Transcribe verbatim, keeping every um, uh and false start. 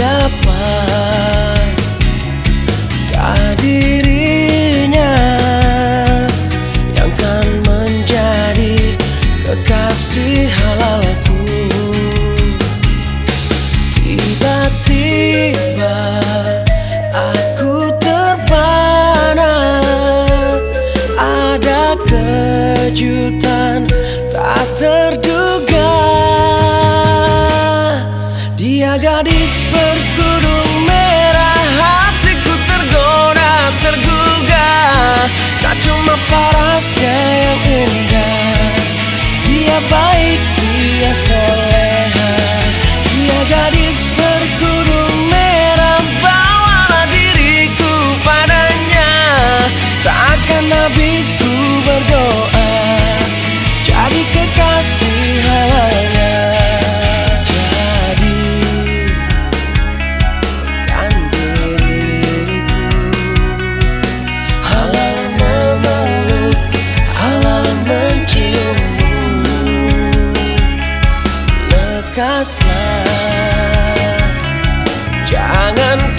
Siapakah dirinya yang kan menjadi kekasih halalku? Tiba-tiba aku terpana, ada kejutan tak terduga. Dia gadis berkerudung merah, hatiku tergoda, tergugah. Tak cuma parasnya yang indah, dia baik, dia soleha. Dia gadis berkerudung merah, bawalah diriku padanya. Takkan habis ku berdoa jadi kekasih halalnya. Jadikan diriku halal memeluk, halal menciummu. Lekaslah, jangan